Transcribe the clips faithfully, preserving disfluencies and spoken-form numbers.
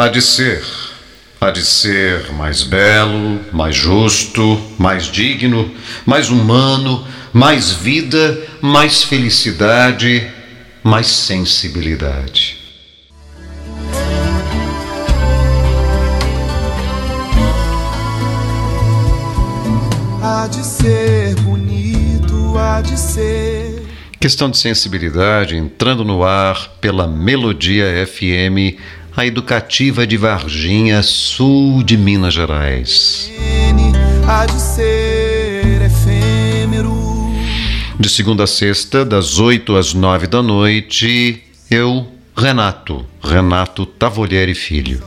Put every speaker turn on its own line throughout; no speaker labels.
Há de ser, há de ser mais belo, mais justo, mais digno, mais humano, mais vida, mais felicidade, mais sensibilidade.
Há de ser bonito, há de ser.
Questão de sensibilidade entrando no ar pela Melodia F M, a educativa de Varginha, sul de Minas Gerais.
Há de ser efêmero.
De segunda a sexta, das oito às nove da noite, eu, Renato, Renato Tavolieri Filho.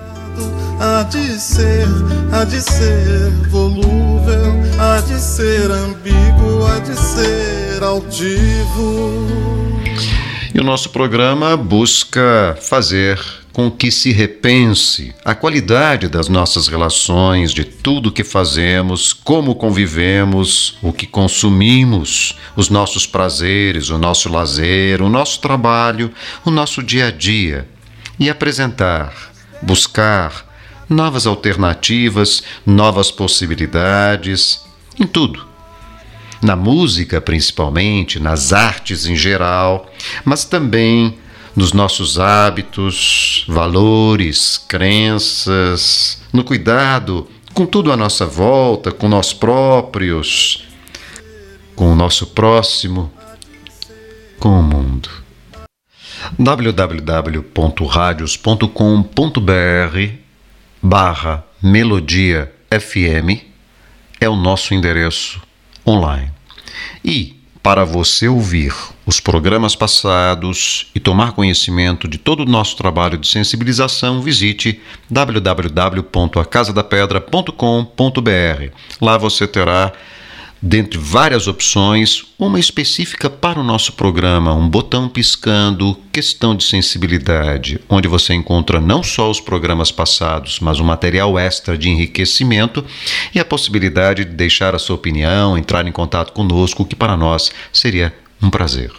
Há de ser, há de ser volúvel, há de ser ambíguo, há de ser altivo.
E o nosso programa busca fazer com que se repense a qualidade das nossas relações, de tudo que fazemos, como convivemos, o que consumimos, os nossos prazeres, o nosso lazer, o nosso trabalho, o nosso dia a dia. E apresentar, buscar novas alternativas, novas possibilidades, em tudo. Na música, principalmente, nas artes em geral, mas também nos nossos hábitos, valores, crenças, no cuidado com tudo à nossa volta, com nós próprios, com o nosso próximo, com o mundo. w w w ponto radios ponto com ponto b r barra Melodia F M é o nosso endereço online. E para você ouvir os programas passados e tomar conhecimento de todo o nosso trabalho de sensibilização, visite w w w ponto a casa da pedra ponto com ponto b r. Lá você terá, dentre várias opções, uma específica para o nosso programa, um botão piscando, questão de sensibilidade, onde você encontra não só os programas passados, mas um material extra de enriquecimento e a possibilidade de deixar a sua opinião, entrar em contato conosco, que para nós seria um prazer.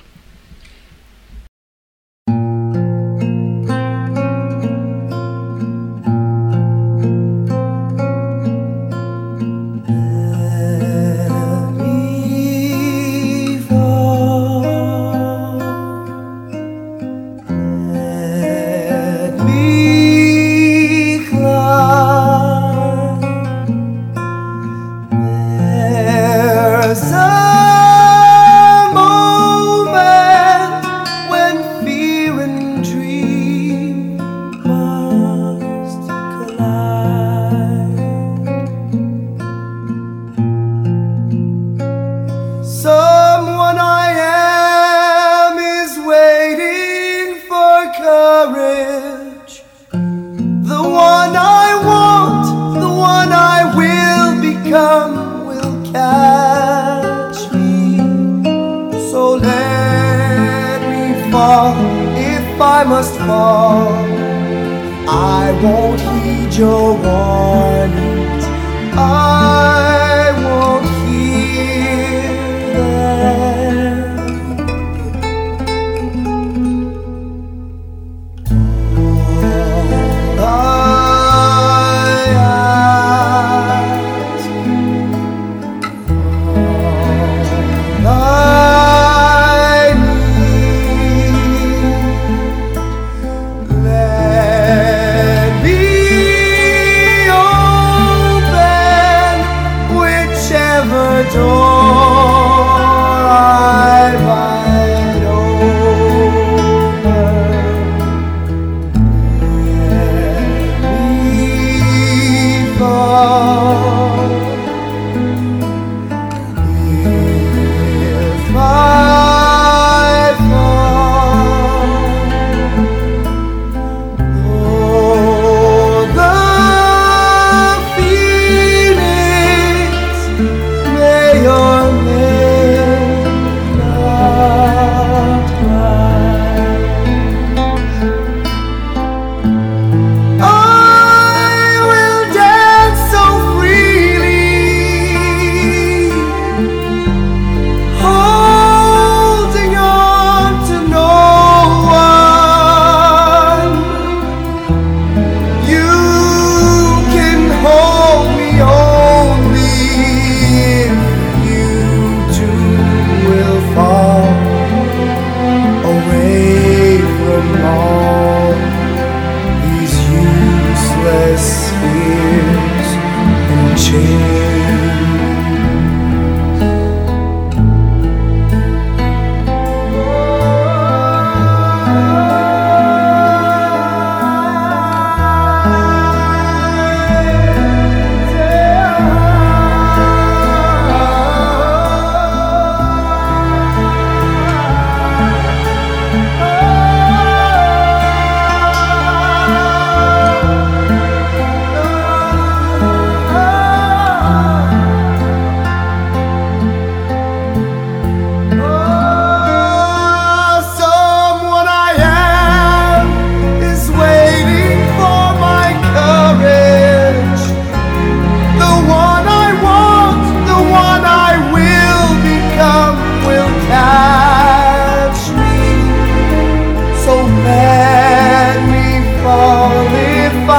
Let me open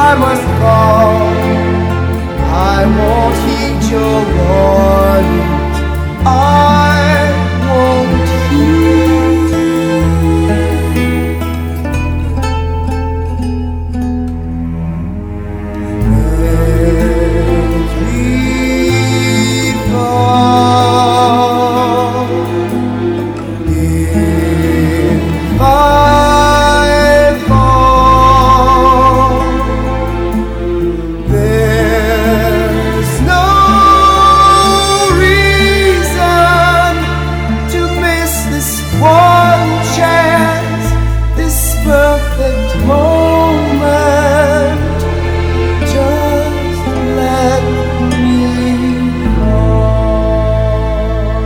I must fall. I won't heed your warning. I won't heed. Let me fall. If I fall, there's no reason to miss this one chance, this perfect moment. Just let me fall.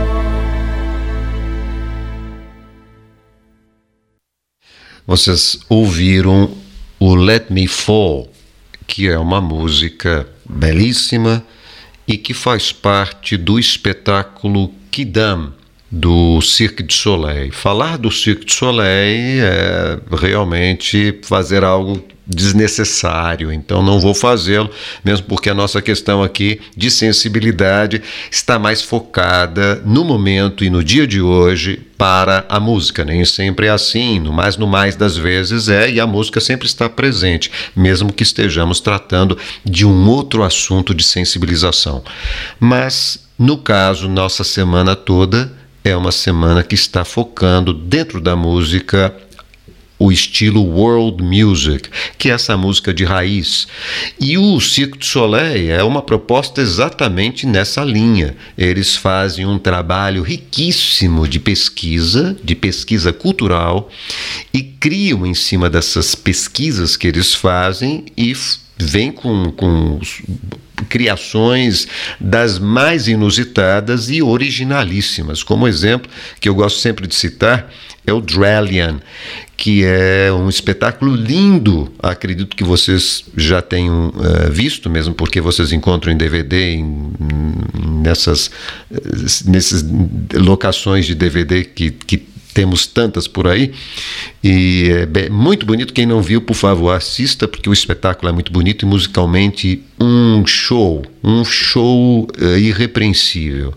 Vocês ouviram o Let Me Fall, que é uma música belíssima e que faz parte do espetáculo Quidam, do Cirque du Soleil. Falar do Cirque du Soleil é realmente fazer algo desnecessário, então não vou fazê-lo, mesmo porque a nossa questão aqui de sensibilidade está mais focada no momento e no dia de hoje para a música. Nem sempre é assim, no mais no mais das vezes é, e a música sempre está presente, mesmo que estejamos tratando de um outro assunto de sensibilização. Mas, no caso, nossa semana toda é uma semana que está focando dentro da música o estilo world music, que é essa música de raiz. E o Cirque du Soleil é uma proposta exatamente nessa linha. Eles fazem um trabalho riquíssimo de pesquisa, de pesquisa cultural, e criam em cima dessas pesquisas que eles fazem e vêm com, com criações das mais inusitadas e originalíssimas. Como exemplo, que eu gosto sempre de citar, é o Dralian, que é um espetáculo lindo. Acredito que vocês já tenham uh, visto, mesmo porque vocês encontram em D V D, em, nessas, nessas locações de D V D que, que temos tantas por aí, e é muito bonito. Quem não viu, por favor, assista, porque o espetáculo é muito bonito e musicalmente um show, um show uh, irrepreensível.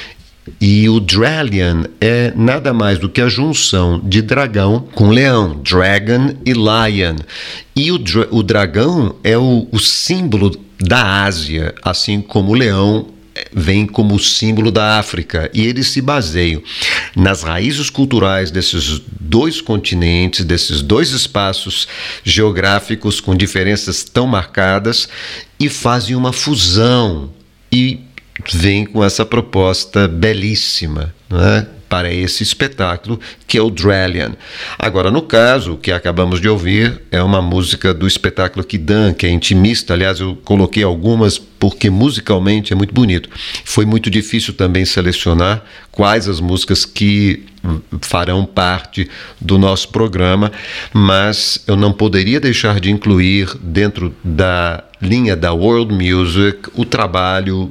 E o Dralian é nada mais do que a junção de dragão com leão, dragon e lion. E o, dra- o dragão é o, o símbolo da Ásia, assim como o leão vem como símbolo da África, e eles se baseiam nas raízes culturais desses dois continentes, desses dois espaços geográficos com diferenças tão marcadas, e fazem uma fusão e vem com essa proposta belíssima, não é? Para esse espetáculo que é o Dralian. Agora, no caso, o que acabamos de ouvir é uma música do espetáculo Quidam, que é intimista. Aliás, eu coloquei algumas porque musicalmente é muito bonito. Foi muito difícil também selecionar quais as músicas que farão parte do nosso programa, mas eu não poderia deixar de incluir dentro da linha da World Music o trabalho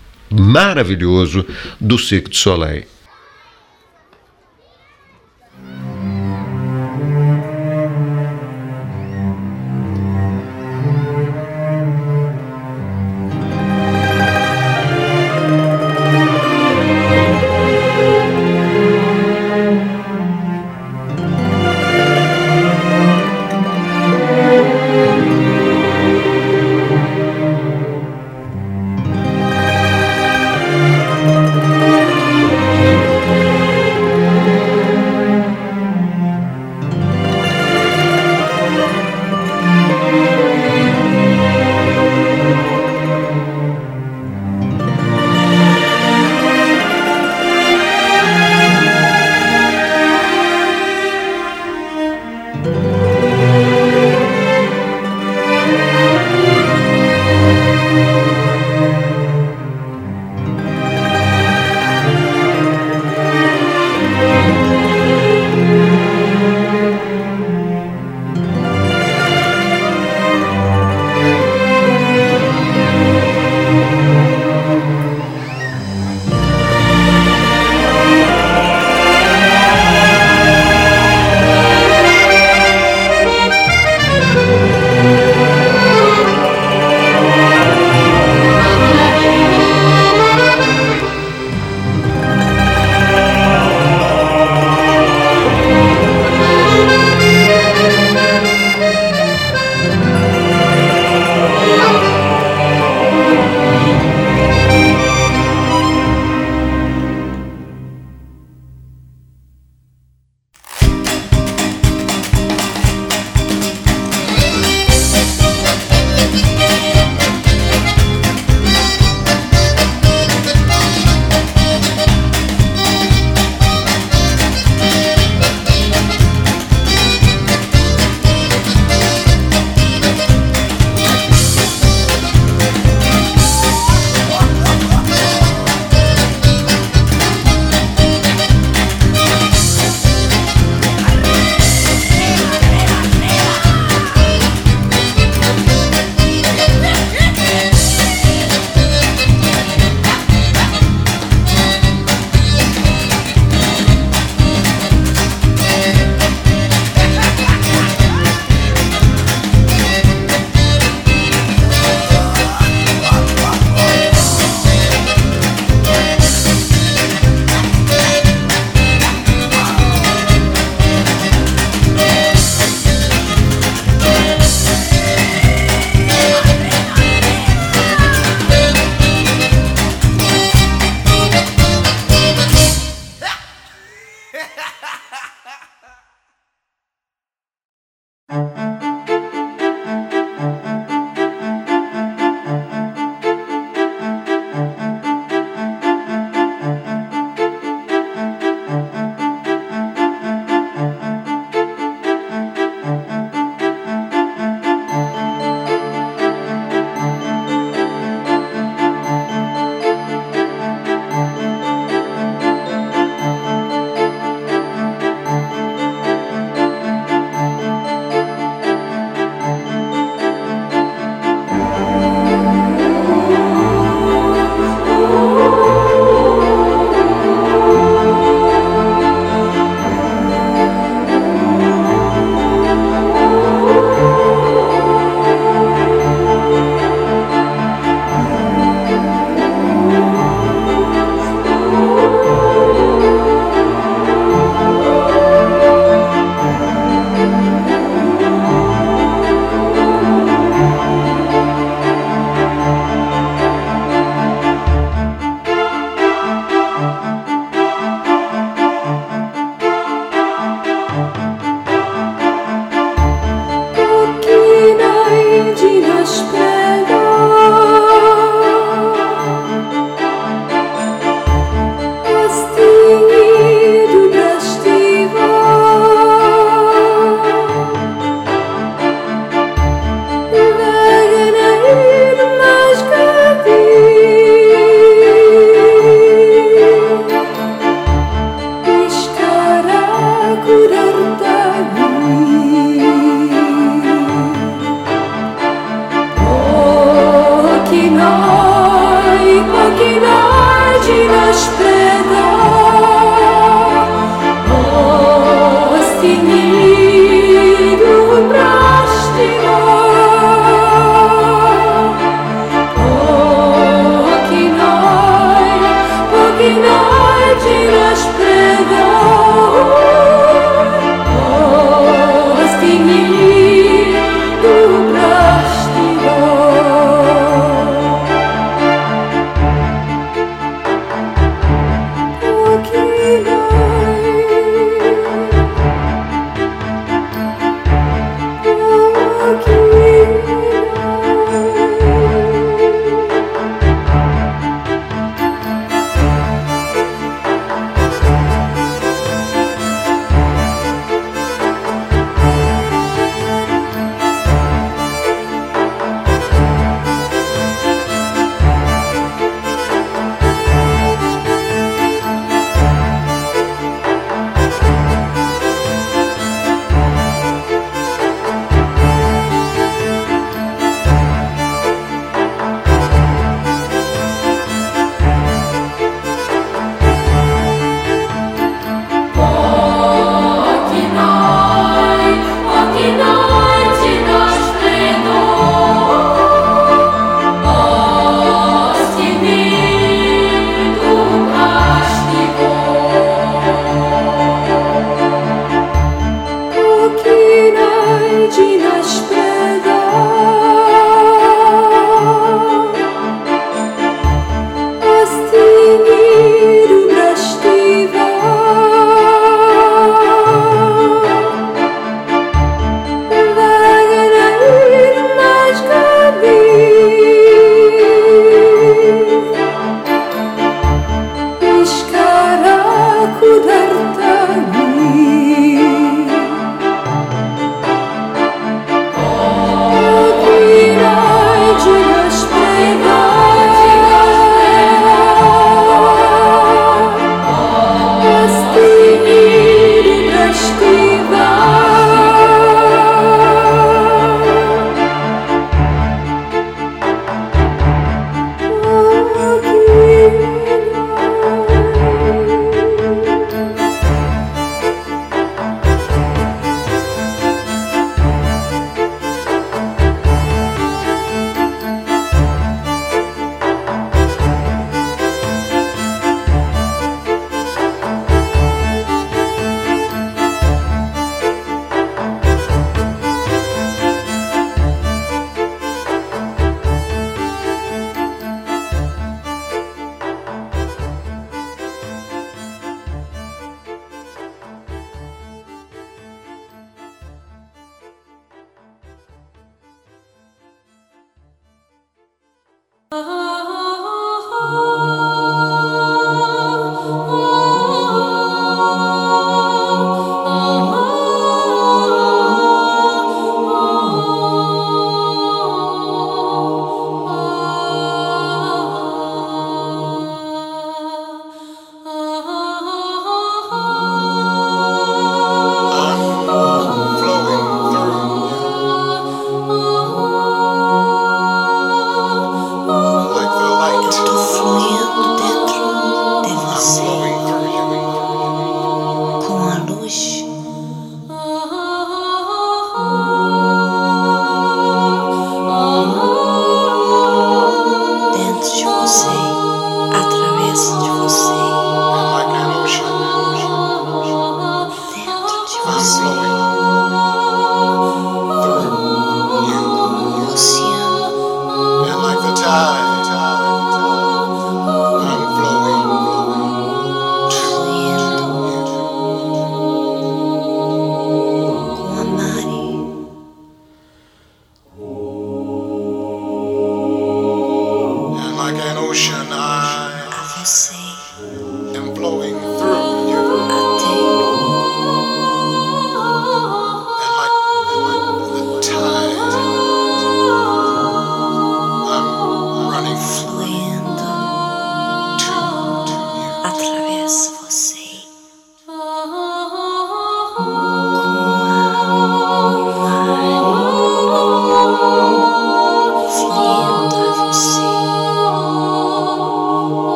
maravilhoso do Cirque du Soleil.
Thank
покинай, покинай ти наш предал, остини, дух пращина, покинай, покинай ти наш предал, остини, дух пращина.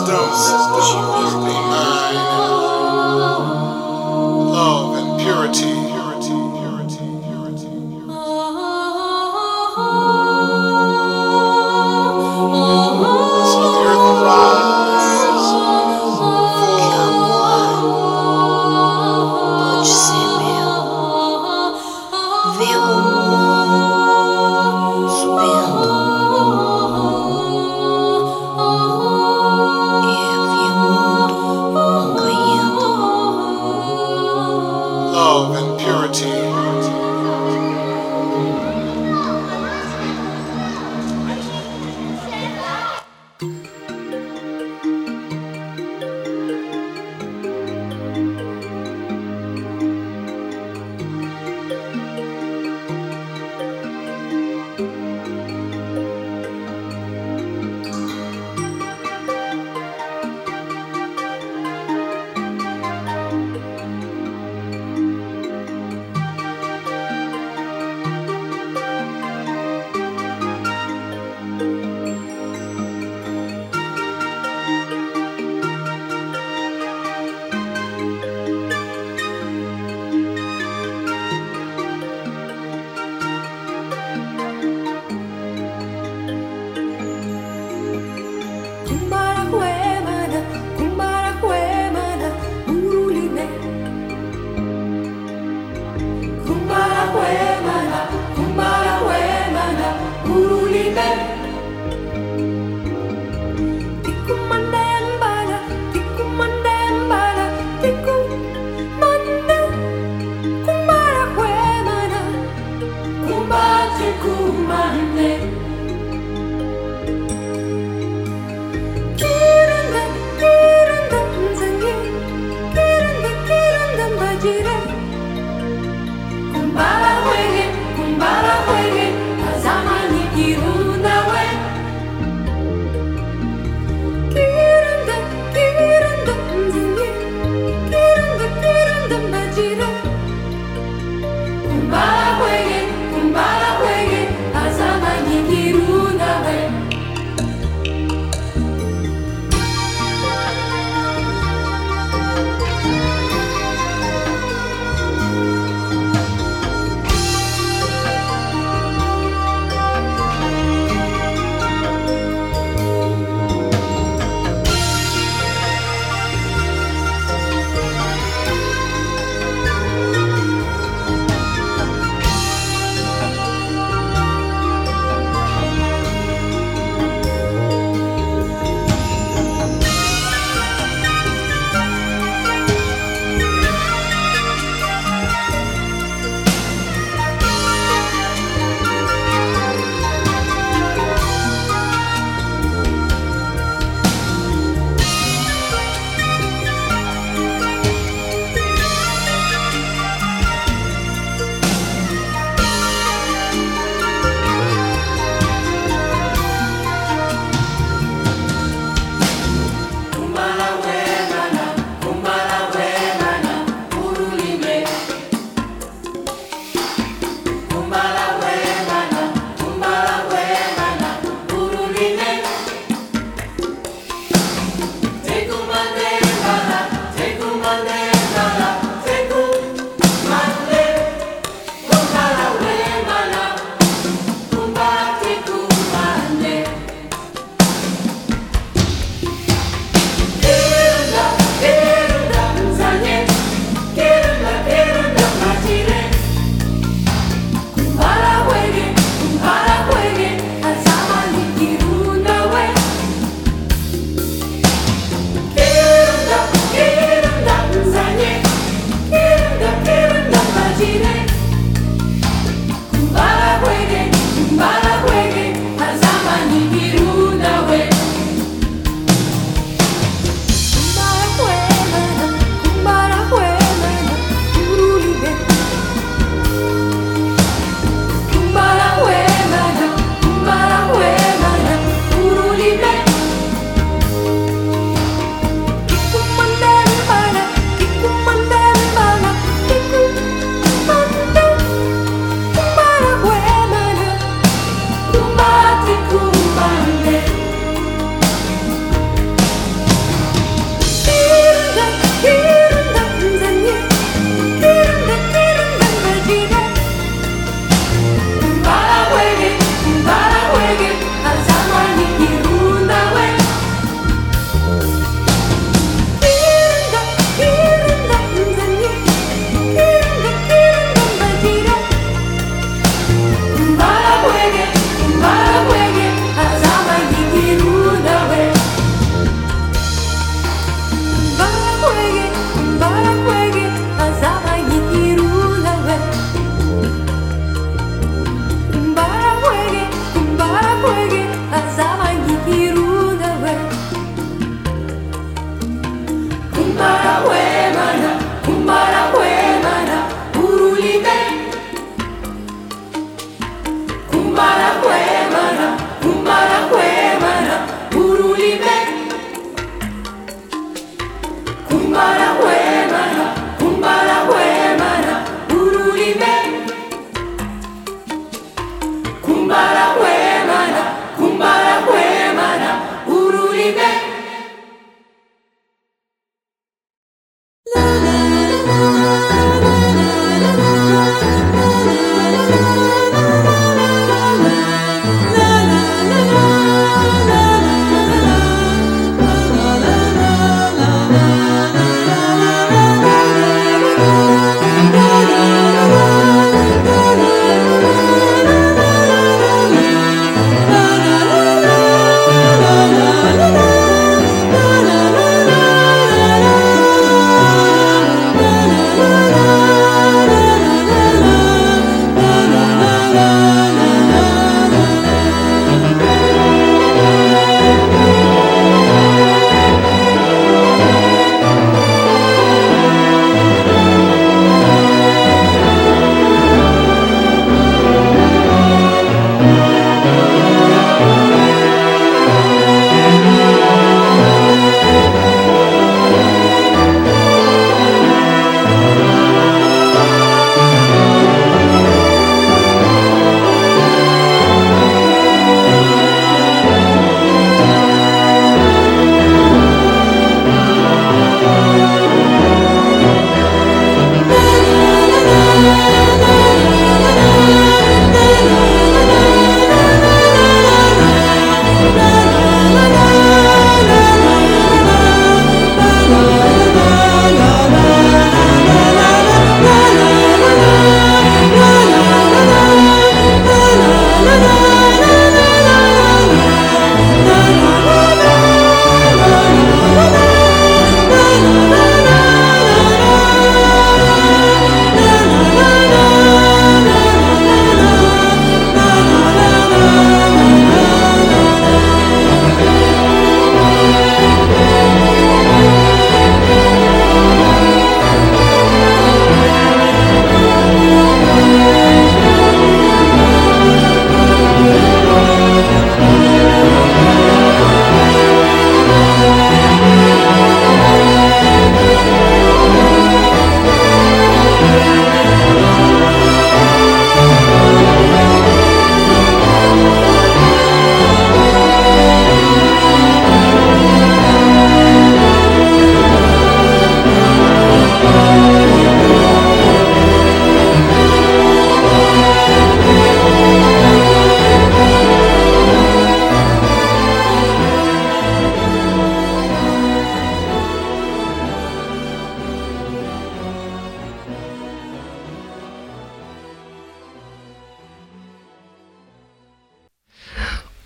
wisdom behind love and purity. Love and purity.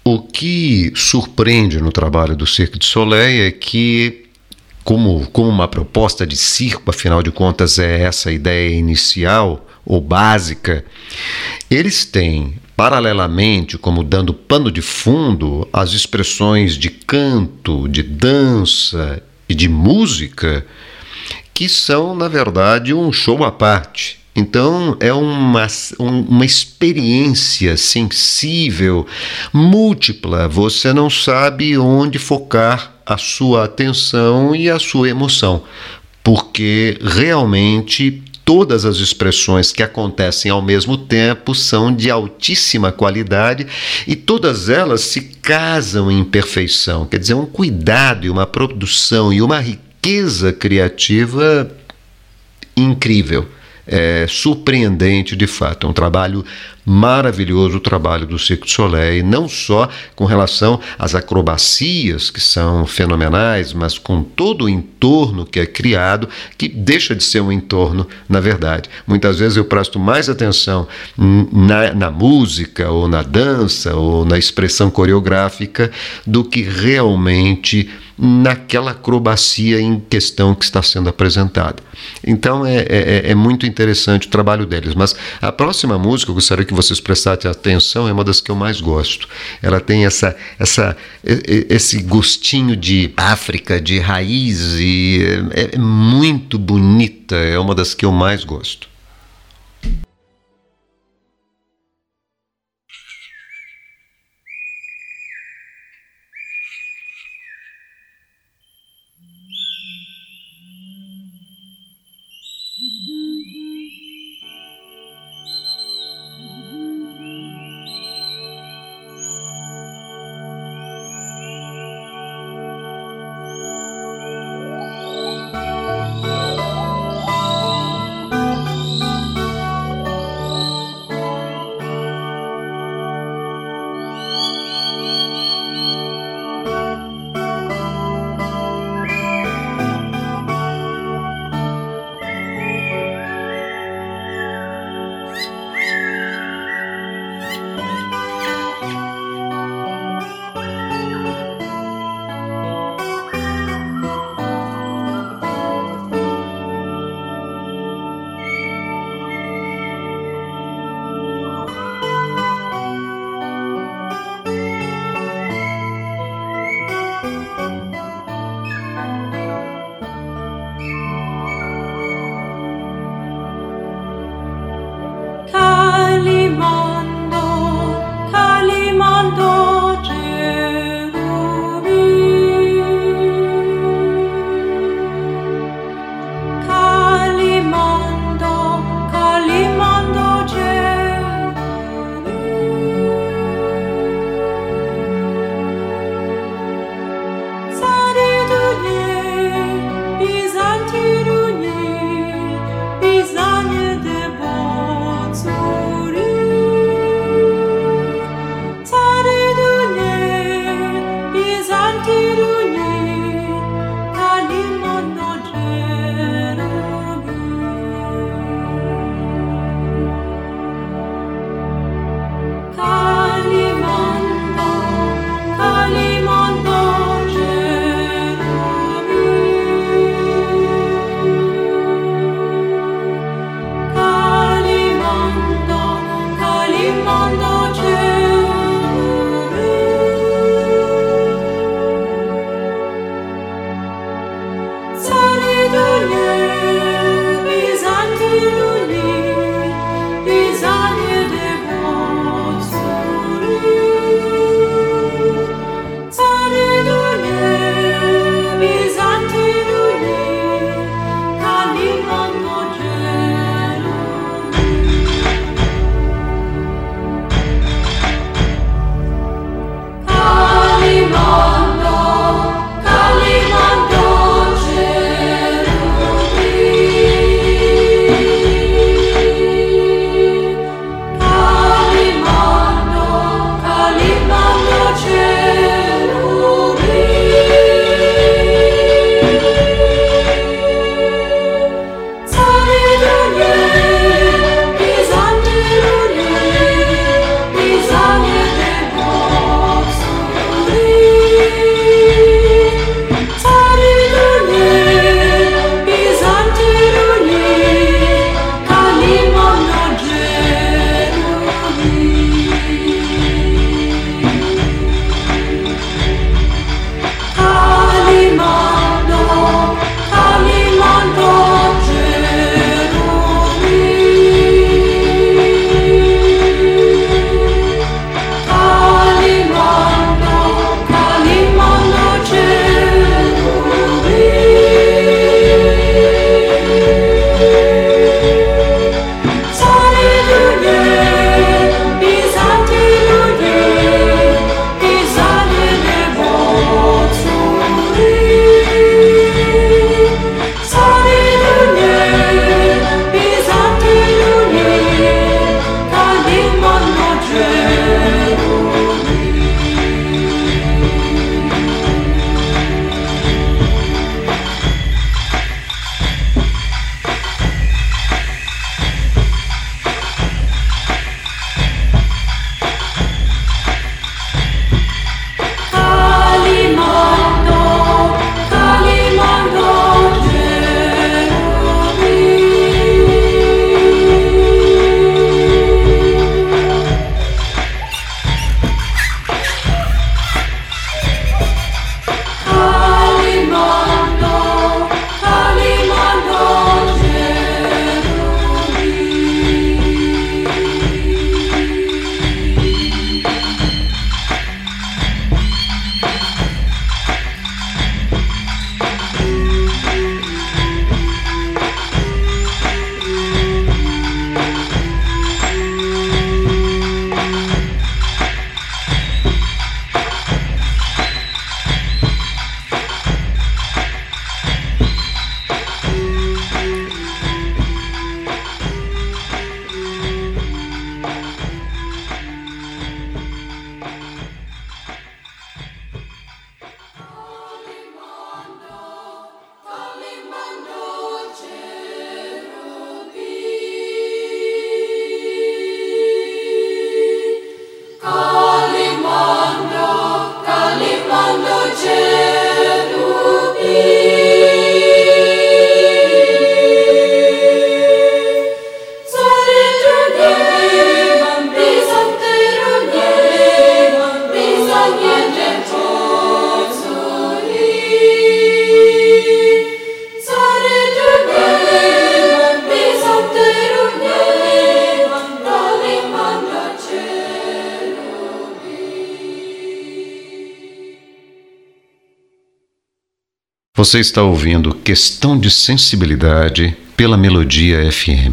O que surpreende no trabalho do Cirque du Soleil é que, como, como uma proposta de circo, afinal de contas é essa a ideia inicial ou básica, eles têm, paralelamente, como dando pano de fundo, as expressões de canto, de dança e de música, que são, na verdade, um show à parte. Então, é uma, uma experiência sensível, múltipla. Você não sabe onde focar a sua atenção e a sua emoção, porque realmente todas as expressões que acontecem ao mesmo tempo são de altíssima qualidade e todas elas se casam em perfeição. Quer dizer, um cuidado e uma produção e uma riqueza criativa incrível. É surpreendente de fato, é um trabalho maravilhoso o trabalho do Cirque du Soleil, não só com relação às acrobacias, que são fenomenais, mas com todo o entorno que é criado, que deixa de ser um entorno, na verdade. Muitas vezes eu presto mais atenção na, na música, ou na dança, ou na expressão coreográfica, do que realmente naquela acrobacia em questão que está sendo apresentada. Então é, é, é muito interessante o trabalho deles, mas a próxima música, eu gostaria que vocês prestassem atenção, é uma das que eu mais gosto. Ela tem essa, essa, esse gostinho de África, de raiz, e é, é muito bonita, é uma das que eu mais gosto. Você está ouvindo Questão de Sensibilidade pela Melodia F M.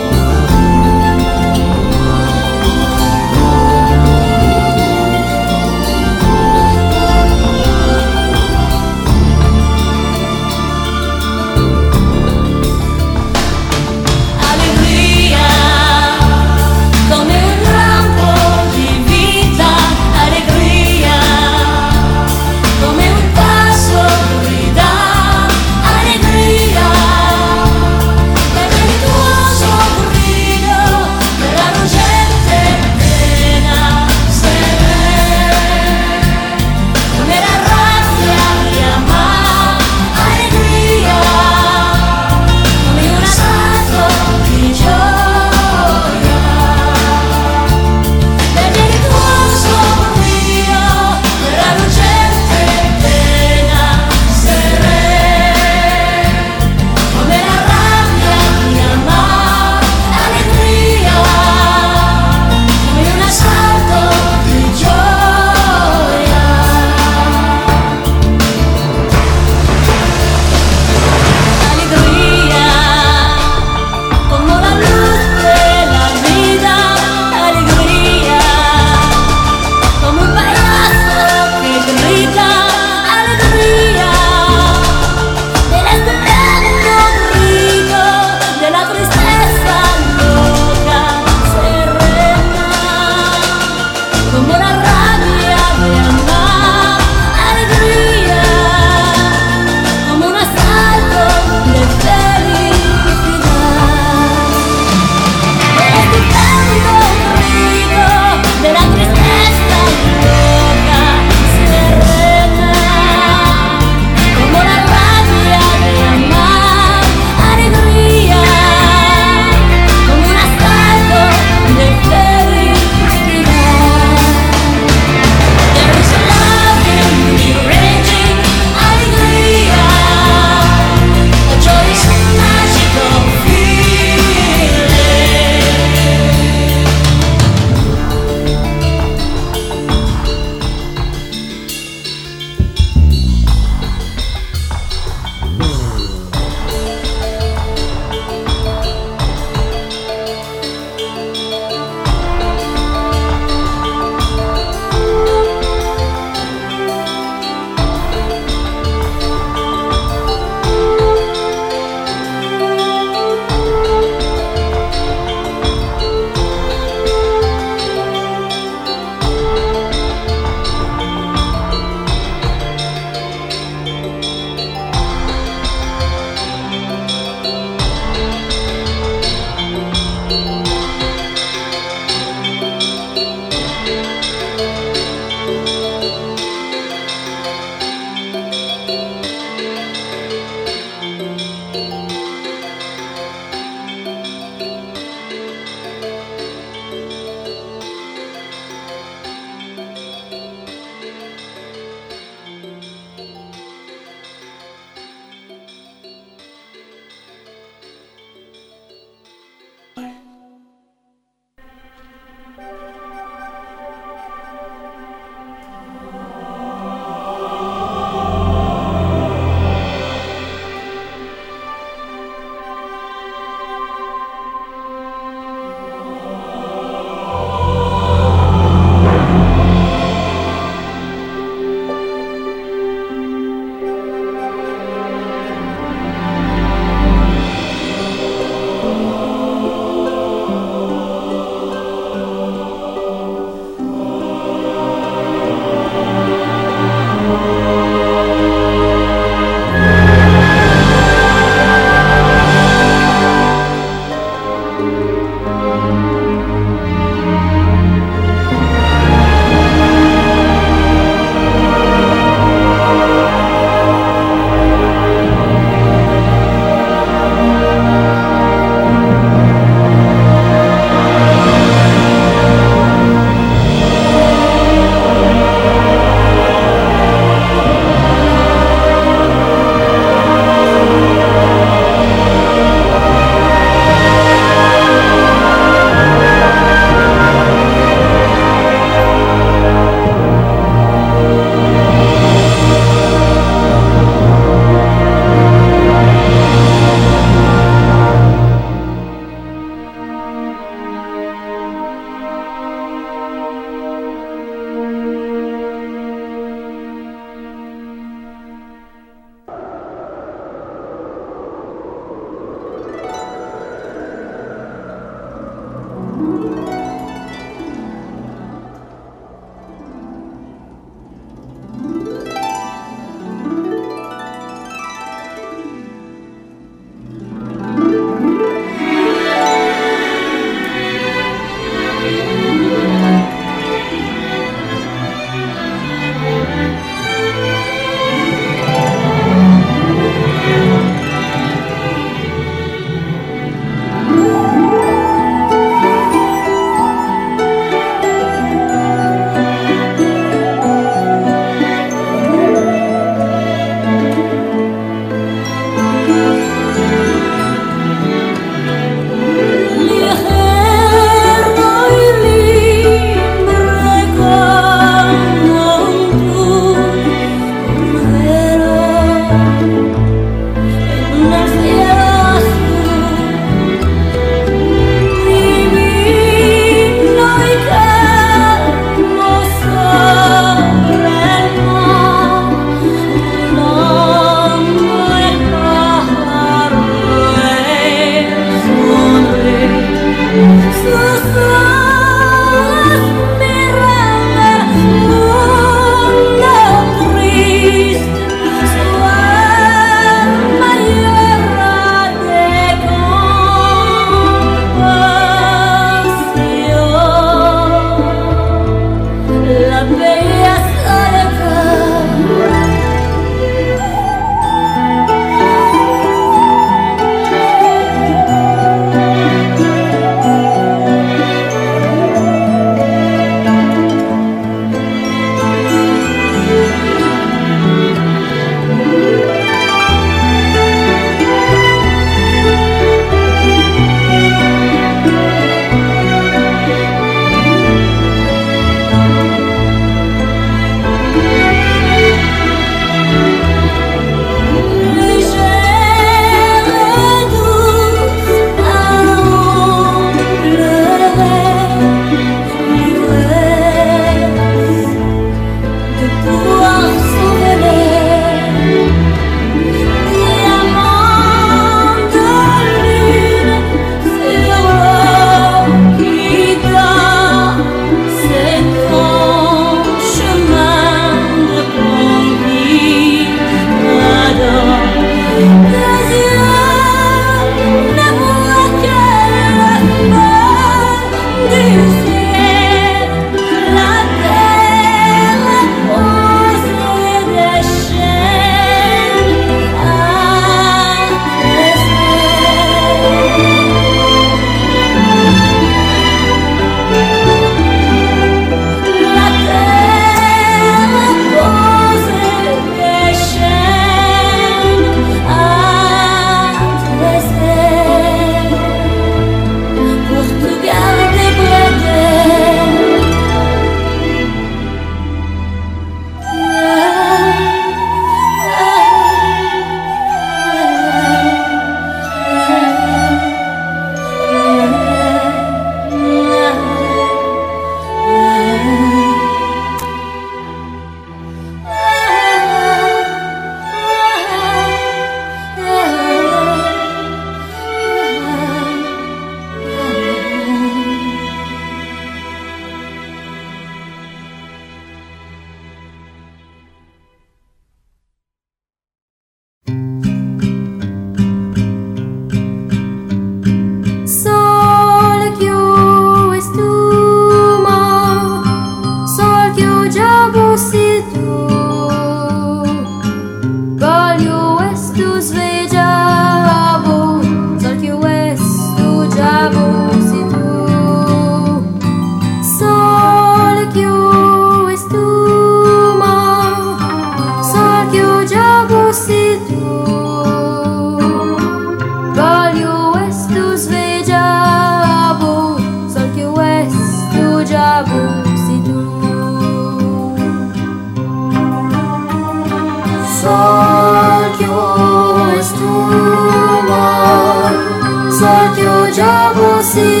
Só que eu já vou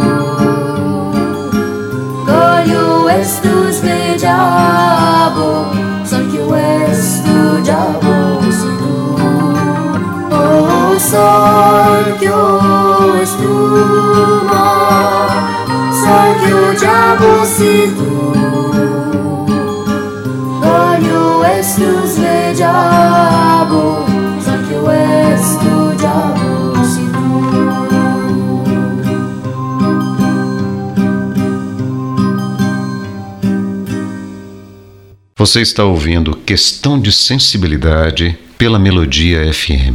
Golho estus vejabo Só que eu estu já vou Oh, só que eu estu Só que eu já vou Golho estus vejabo Só que eu estu já vou
Você está ouvindo Questão de Sensibilidade pela Melodia F M.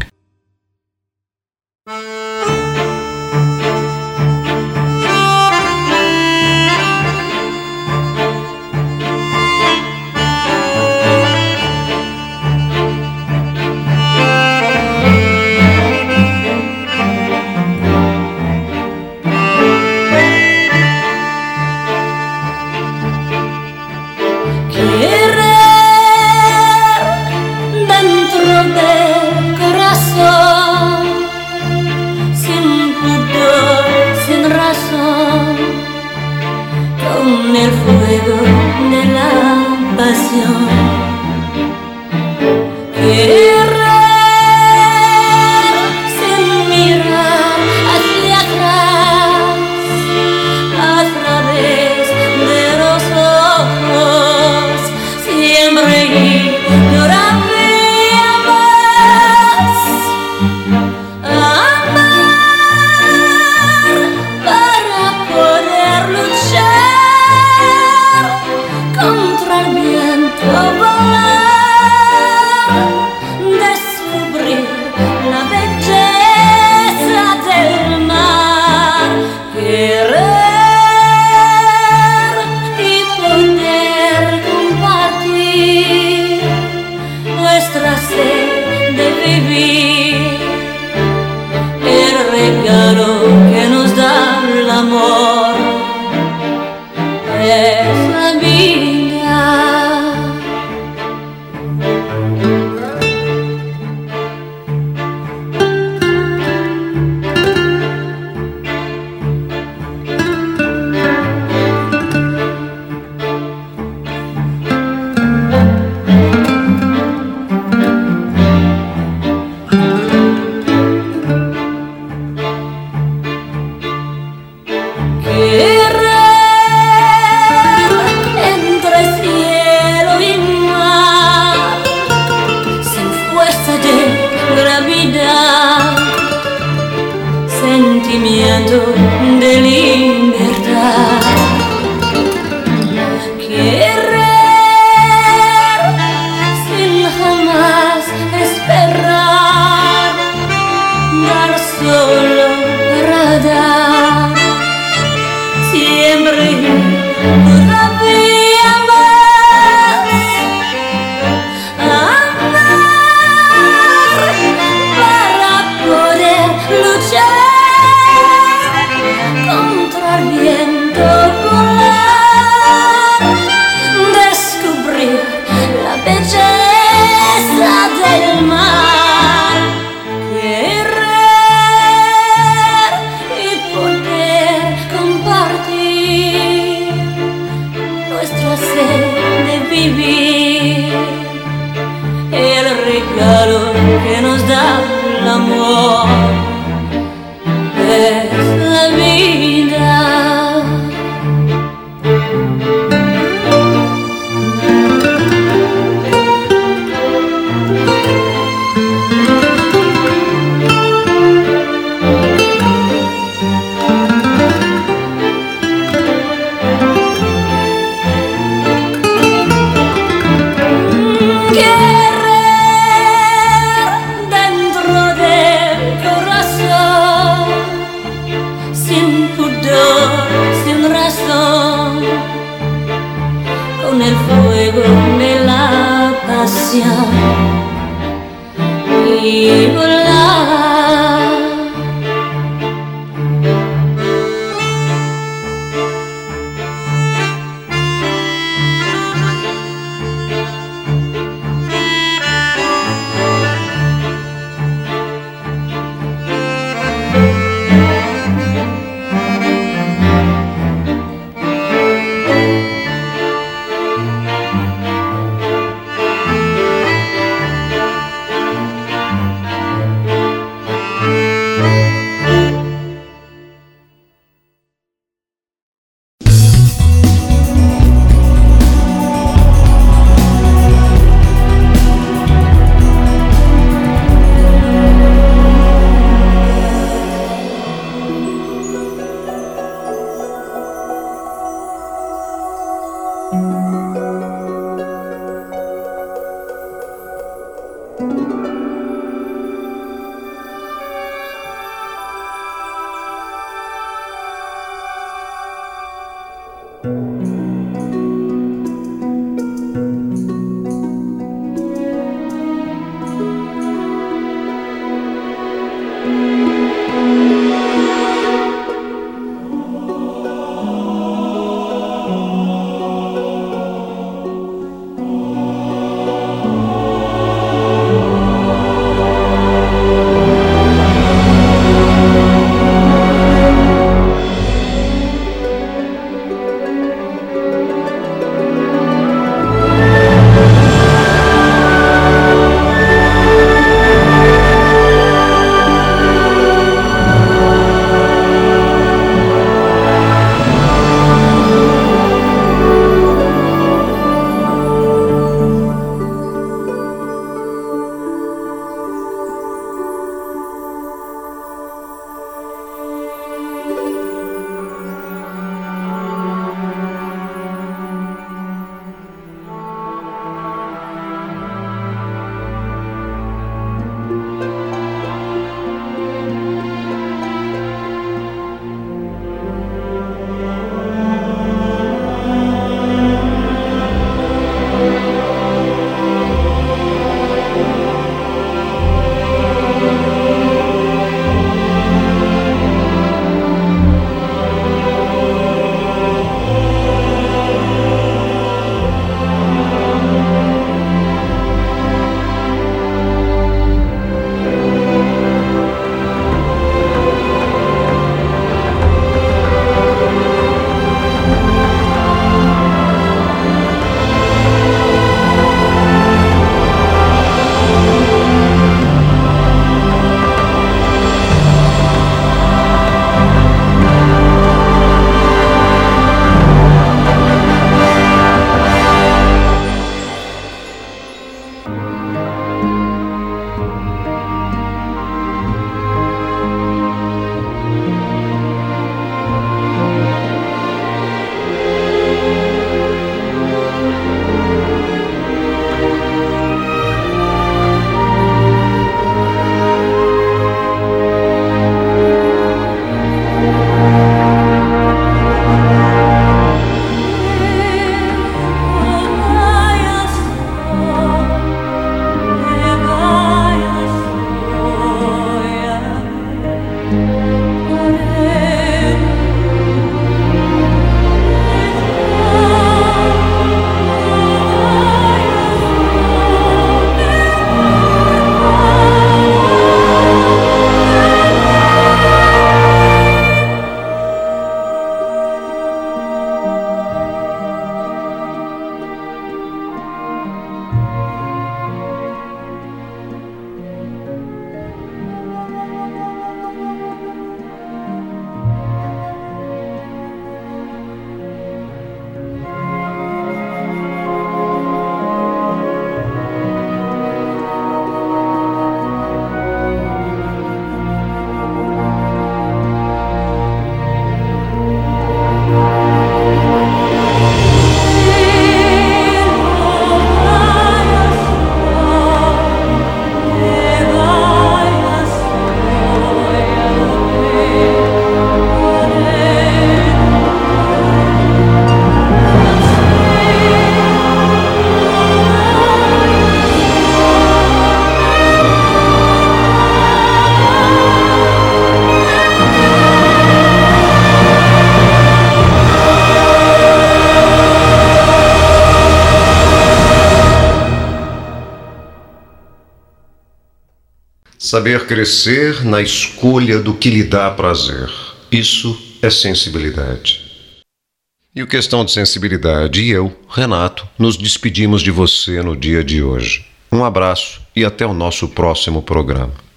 Saber crescer na escolha do que lhe dá prazer. Isso é sensibilidade. E o Questão de Sensibilidade e eu, Renato, nos despedimos de você no dia de hoje. Um abraço e até o nosso próximo programa.